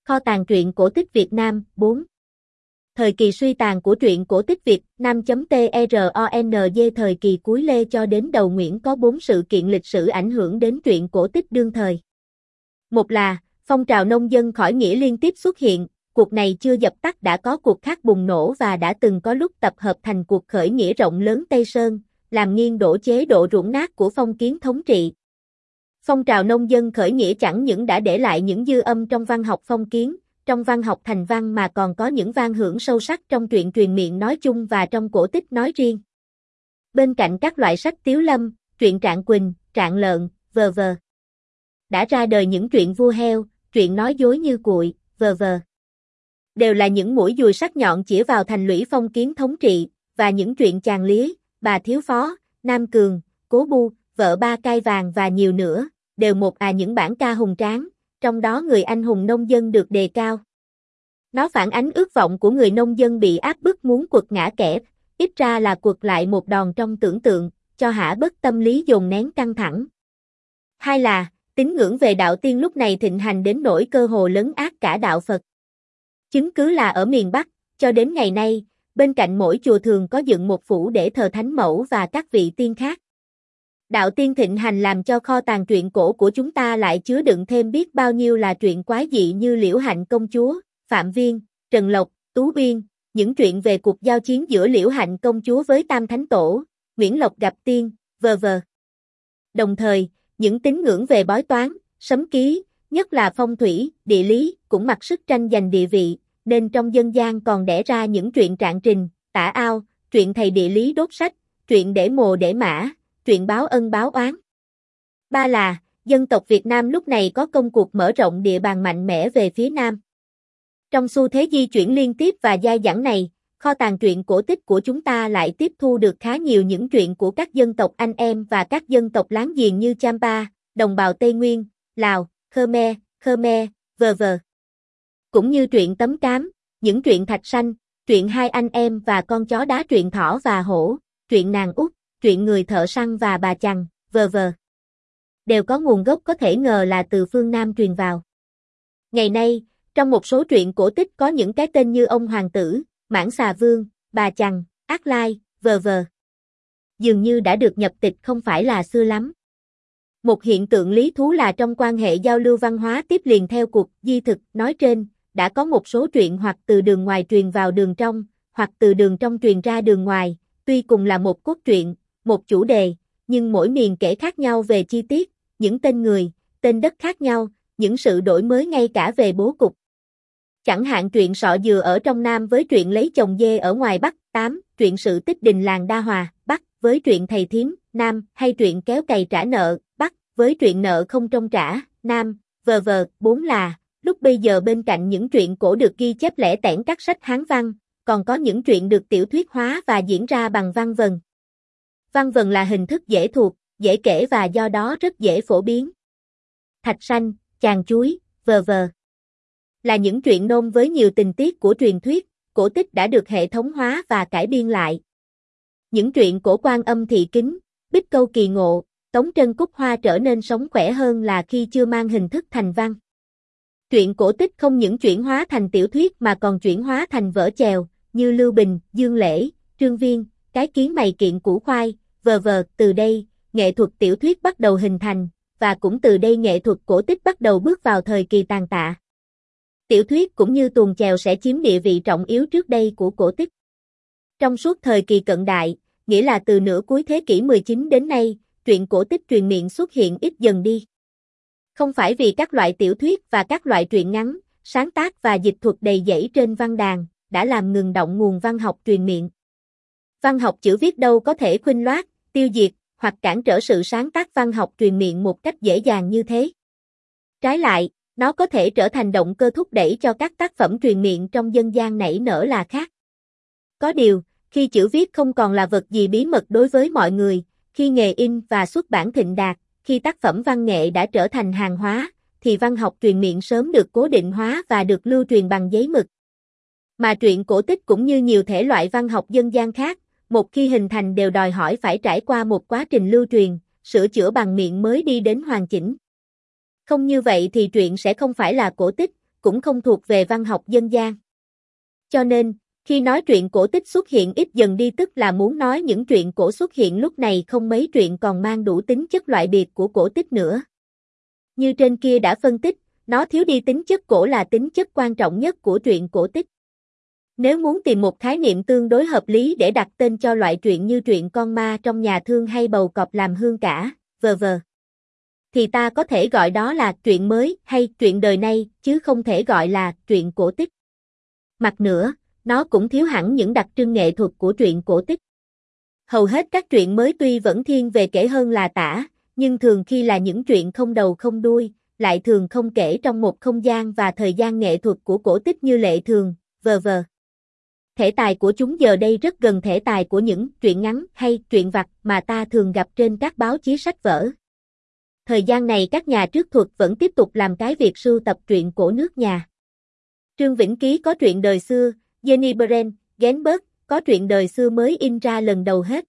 Kho tàng truyện cổ tích Việt Nam, 4. Thời kỳ suy tàn của truyện cổ tích Việt Nam.TRONG. Thời kỳ cuối Lê cho đến đầu Nguyễn có 4 sự kiện lịch sử ảnh hưởng đến truyện cổ tích đương thời. Một là, phong trào nông dân khởi nghĩa liên tiếp xuất hiện, cuộc này chưa dập tắt đã có cuộc khác bùng nổ và đã từng có lúc tập hợp thành cuộc khởi nghĩa rộng lớn Tây Sơn, làm nghiêng đổ chế độ ruộng nát của phong kiến thống trị. Phong trào nông dân khởi nghĩa chẳng những đã để lại những dư âm trong văn học phong kiến, trong văn học thành văn mà còn có những vang hưởng sâu sắc trong truyện truyền miệng nói chung và trong cổ tích nói riêng. Bên cạnh các loại sách Tiếu Lâm, truyện Trạng Quỳnh, Trạng Lợn, v.v. đã ra đời những truyện vua heo, truyện nói dối như cuội, v.v. đều là những mũi dùi sắc nhọn chĩa vào thành lũy phong kiến thống trị, và những truyện Chàng Lía, Bà Thiếu Phó, Nam Cường, Cố Bu, Vợ Ba Cai Vàng và nhiều nữa, đều những bản ca hùng tráng, trong đó người anh hùng nông dân được đề cao. Nó phản ánh ước vọng của người nông dân bị áp bức muốn quật ngã kẻ, ít ra là quật lại một đòn trong tưởng tượng, cho hả bớt tâm lý dồn nén căng thẳng. Hai là, tín ngưỡng về đạo tiên lúc này thịnh hành đến nỗi cơ hồ lấn át cả đạo Phật. Chứng cứ là ở miền Bắc, cho đến ngày nay, bên cạnh mỗi chùa thường có dựng một phủ để thờ thánh mẫu và các vị tiên khác. Đạo tiên thịnh hành làm cho kho tàng truyện cổ của chúng ta lại chứa đựng thêm biết bao nhiêu là truyện quái dị như Liễu Hạnh Công Chúa, Phạm Viên, Trần Lộc, Tú Biên, những truyện về cuộc giao chiến giữa Liễu Hạnh Công Chúa với Tam Thánh Tổ, Nguyễn Lộc gặp tiên, v.v. Đồng thời, những tín ngưỡng về bói toán, sấm ký, nhất là phong thủy, địa lý, cũng mặc sức tranh giành địa vị, nên trong dân gian còn đẻ ra những truyện Trạng Trình, Tả Ao, truyện thầy địa lý đốt sách, truyện để mồ để mã, truyện báo ân báo oán. Ba là, dân tộc Việt Nam lúc này có công cuộc mở rộng địa bàn mạnh mẽ về phía Nam. Trong xu thế di chuyển liên tiếp và dai dẳng này, kho tàng truyện cổ tích của chúng ta lại tiếp thu được khá nhiều những truyện của các dân tộc anh em và các dân tộc láng giềng như Champa, đồng bào Tây Nguyên, Lào, Khmer, v.v. Cũng như truyện Tấm Cám, những truyện Thạch Sanh, truyện Hai Anh Em và Con Chó Đá, truyện Thỏ và Hổ, truyện Nàng Út, truyện Người Thợ Săn và Bà Chằn, v.v. đều có nguồn gốc có thể ngờ là từ phương Nam truyền vào. Ngày nay, trong một số truyện cổ tích có những cái tên như Ông Hoàng Tử, Mãng Xà Vương, Bà Chằn, Ác Lai, v.v. dường như đã được nhập tịch không phải là xưa lắm. Một hiện tượng lý thú là trong quan hệ giao lưu văn hóa tiếp liền theo cuộc di thực nói trên, đã có một số truyện hoặc từ đường ngoài truyền vào đường trong, hoặc từ đường trong truyền ra đường ngoài, tuy cùng là một cốt truyện, một chủ đề, nhưng mỗi miền kể khác nhau về chi tiết, những tên người, tên đất khác nhau, những sự đổi mới ngay cả về bố cục. Chẳng hạn truyện Sọ Dừa ở trong Nam với truyện Lấy Chồng Dê ở ngoài Bắc, 8, truyện Sự Tích Đình Làng Đa Hòa, Bắc, với truyện Thầy Thím, Nam, hay truyện Kéo Cày Trả Nợ, Bắc, với truyện Nợ Không Trông Trả, Nam, v.v. 4 là, lúc bây giờ bên cạnh những truyện cổ được ghi chép lẻ tẻn các sách Hán văn, còn có những truyện được tiểu thuyết hóa và diễn ra bằng văn vần. Văn vần là hình thức dễ thuộc, dễ kể và do đó rất dễ phổ biến. Thạch Sanh, Chàng Chuối, v.v. là những truyện nôm với nhiều tình tiết của truyền thuyết, cổ tích đã được hệ thống hóa và cải biên lại. Những truyện cổ Quan Âm Thị Kính, Bích Câu Kỳ Ngộ, Tống Trân Cúc Hoa trở nên sống khỏe hơn là khi chưa mang hình thức thành văn. Truyện cổ tích không những chuyển hóa thành tiểu thuyết mà còn chuyển hóa thành vở chèo, như Lưu Bình, Dương Lễ, Trương Viên, Cái Kiến Mày Kiện Củ Khoai, v.v. Từ đây, nghệ thuật tiểu thuyết bắt đầu hình thành, và cũng từ đây nghệ thuật cổ tích bắt đầu bước vào thời kỳ tàn tạ. Tiểu thuyết cũng như tuồng chèo sẽ chiếm địa vị trọng yếu trước đây của cổ tích. Trong suốt thời kỳ cận đại, nghĩa là từ nửa cuối thế kỷ 19 đến nay, truyện cổ tích truyền miệng xuất hiện ít dần đi. Không phải vì các loại tiểu thuyết và các loại truyện ngắn, sáng tác và dịch thuật đầy dẫy trên văn đàn, đã làm ngừng động nguồn văn học truyền miệng. Văn học chữ viết đâu có thể khuynh loát, tiêu diệt, hoặc cản trở sự sáng tác văn học truyền miệng một cách dễ dàng như thế. Trái lại, nó có thể trở thành động cơ thúc đẩy cho các tác phẩm truyền miệng trong dân gian nảy nở là khác. Có điều, khi chữ viết không còn là vật gì bí mật đối với mọi người, khi nghề in và xuất bản thịnh đạt, khi tác phẩm văn nghệ đã trở thành hàng hóa, thì văn học truyền miệng sớm được cố định hóa và được lưu truyền bằng giấy mực. Mà truyện cổ tích cũng như nhiều thể loại văn học dân gian khác, một khi hình thành đều đòi hỏi phải trải qua một quá trình lưu truyền, sửa chữa bằng miệng mới đi đến hoàn chỉnh. Không như vậy thì truyện sẽ không phải là cổ tích cũng không thuộc về văn học dân gian. Cho nên, khi nói truyện cổ tích xuất hiện ít dần đi tức là muốn nói những truyện cổ xuất hiện lúc này không mấy truyện còn mang đủ tính chất loại biệt của cổ tích nữa. Như trên kia đã phân tích, nó thiếu đi tính chất cổ là tính chất quan trọng nhất của truyện cổ tích. Nếu muốn tìm một khái niệm tương đối hợp lý để đặt tên cho loại truyện như truyện con ma trong nhà thương hay bầu cọp làm hương cả, v.v. thì ta có thể gọi đó là truyện mới hay truyện đời nay, chứ không thể gọi là truyện cổ tích. Mặt nữa, nó cũng thiếu hẳn những đặc trưng nghệ thuật của truyện cổ tích. Hầu hết các truyện mới tuy vẫn thiên về kể hơn là tả, nhưng thường khi là những truyện không đầu không đuôi, lại thường không kể trong một không gian và thời gian nghệ thuật của cổ tích như lệ thường, v.v. Thể tài của chúng giờ đây rất gần thể tài của những truyện ngắn hay truyện vặt mà ta thường gặp trên các báo chí sách vở. Thời gian này các nhà truyện thuật vẫn tiếp tục làm cái việc sưu tập truyện cổ nước nhà. Trương Vĩnh Ký có truyện đời xưa, Jenny Brent, Genberg có truyện đời xưa mới in ra lần đầu hết.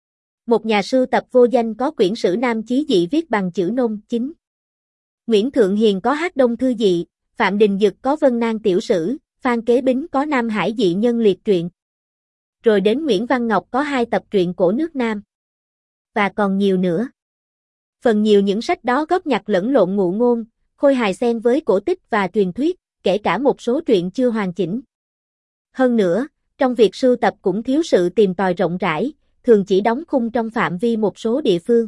Một nhà sưu tập vô danh có quyển sử Nam Chí Dị viết bằng chữ nôm chính. Nguyễn Thượng Hiền có Hát Đông Thư Dị, Phạm Đình Dực có Vân Nan Tiểu Sử, Phan Kế Bính có Nam Hải Dị Nhân Liệt Truyện. Rồi đến Nguyễn Văn Ngọc có 2 tập truyện cổ nước Nam. Và còn nhiều nữa. Phần nhiều những sách đó góp nhặt lẫn lộn ngụ ngôn, khôi hài xen với cổ tích và truyền thuyết, kể cả một số truyện chưa hoàn chỉnh. Hơn nữa, trong việc sưu tập cũng thiếu sự tìm tòi rộng rãi, thường chỉ đóng khung trong phạm vi một số địa phương.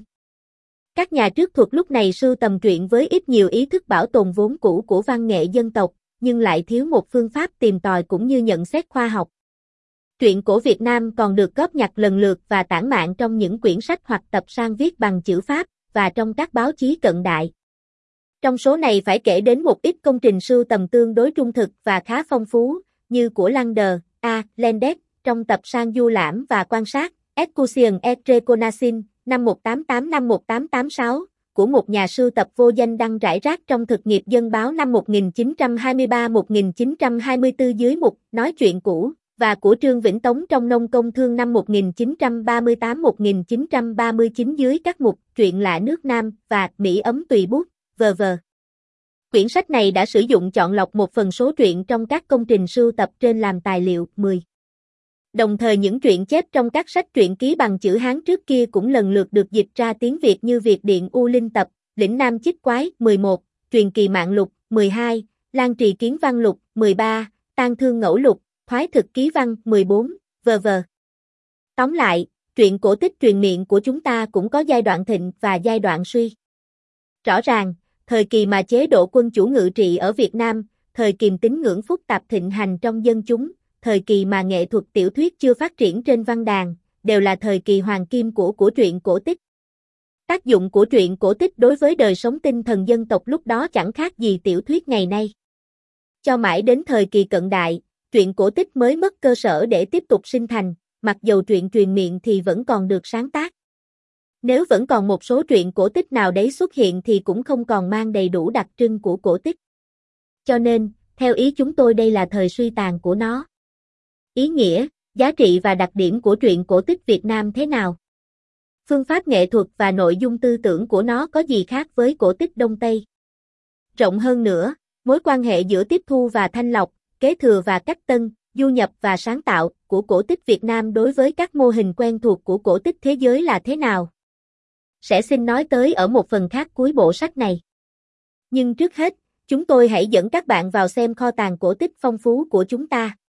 Các nhà truyện thuật lúc này sưu tầm truyện với ít nhiều ý thức bảo tồn vốn cũ của văn nghệ dân tộc, nhưng lại thiếu một phương pháp tìm tòi cũng như nhận xét khoa học. Truyện cổ Việt Nam còn được góp nhặt lần lượt và tản mạn trong những quyển sách hoặc tập san viết bằng chữ Pháp, và trong các báo chí cận đại. Trong số này phải kể đến một ít công trình sưu tầm tương đối trung thực và khá phong phú, như của Lander, A. Lendet, trong tập Sang Du Lãm và Quan sát, Excursion et Reconnaissance, năm 1885-1886, của một nhà sưu tập vô danh đăng rải rác trong Thực nghiệp Dân báo năm 1923-1924 dưới mục Nói chuyện cũ, và của Trương Vĩnh Tống trong Nông Công Thương năm 1938-1939 dưới các mục Truyện lạ nước Nam và Mỹ ấm tùy bút, v.v. Quyển sách này đã sử dụng chọn lọc một phần số truyện trong các công trình sưu tập trên làm tài liệu 10. Đồng thời những truyện chép trong các sách truyện ký bằng chữ Hán trước kia cũng lần lượt được dịch ra tiếng Việt như Việt Điện U Linh Tập, Lĩnh Nam Chích Quái 11, Truyền Kỳ Mạng Lục 12, Lan Trì Kiến Văn Lục 13, Tang Thương Ngẫu Lục, Thoái Thực Ký Văn 14, v.v. Tóm lại, truyện cổ tích truyền miệng của chúng ta cũng có giai đoạn thịnh và giai đoạn suy. Rõ ràng, thời kỳ mà chế độ quân chủ ngự trị ở Việt Nam, thời kỳ tín ngưỡng phức tạp thịnh hành trong dân chúng, thời kỳ mà nghệ thuật tiểu thuyết chưa phát triển trên văn đàn, đều là thời kỳ hoàng kim của truyện cổ tích. Tác dụng của truyện cổ tích đối với đời sống tinh thần dân tộc lúc đó chẳng khác gì tiểu thuyết ngày nay. Cho mãi đến thời kỳ cận đại, truyện cổ tích mới mất cơ sở để tiếp tục sinh thành, mặc dầu truyện truyền miệng thì vẫn còn được sáng tác. Nếu vẫn còn một số truyện cổ tích nào đấy xuất hiện thì cũng không còn mang đầy đủ đặc trưng của cổ tích. Cho nên, theo ý chúng tôi đây là thời suy tàn của nó. Ý nghĩa, giá trị và đặc điểm của truyện cổ tích Việt Nam thế nào? Phương pháp nghệ thuật và nội dung tư tưởng của nó có gì khác với cổ tích Đông Tây? Rộng hơn nữa, mối quan hệ giữa tiếp thu và thanh lọc, kế thừa và cách tân, du nhập và sáng tạo của cổ tích Việt Nam đối với các mô hình quen thuộc của cổ tích thế giới là thế nào? Sẽ xin nói tới ở một phần khác cuối bộ sách này. Nhưng trước hết, chúng tôi hãy dẫn các bạn vào xem kho tàng cổ tích phong phú của chúng ta.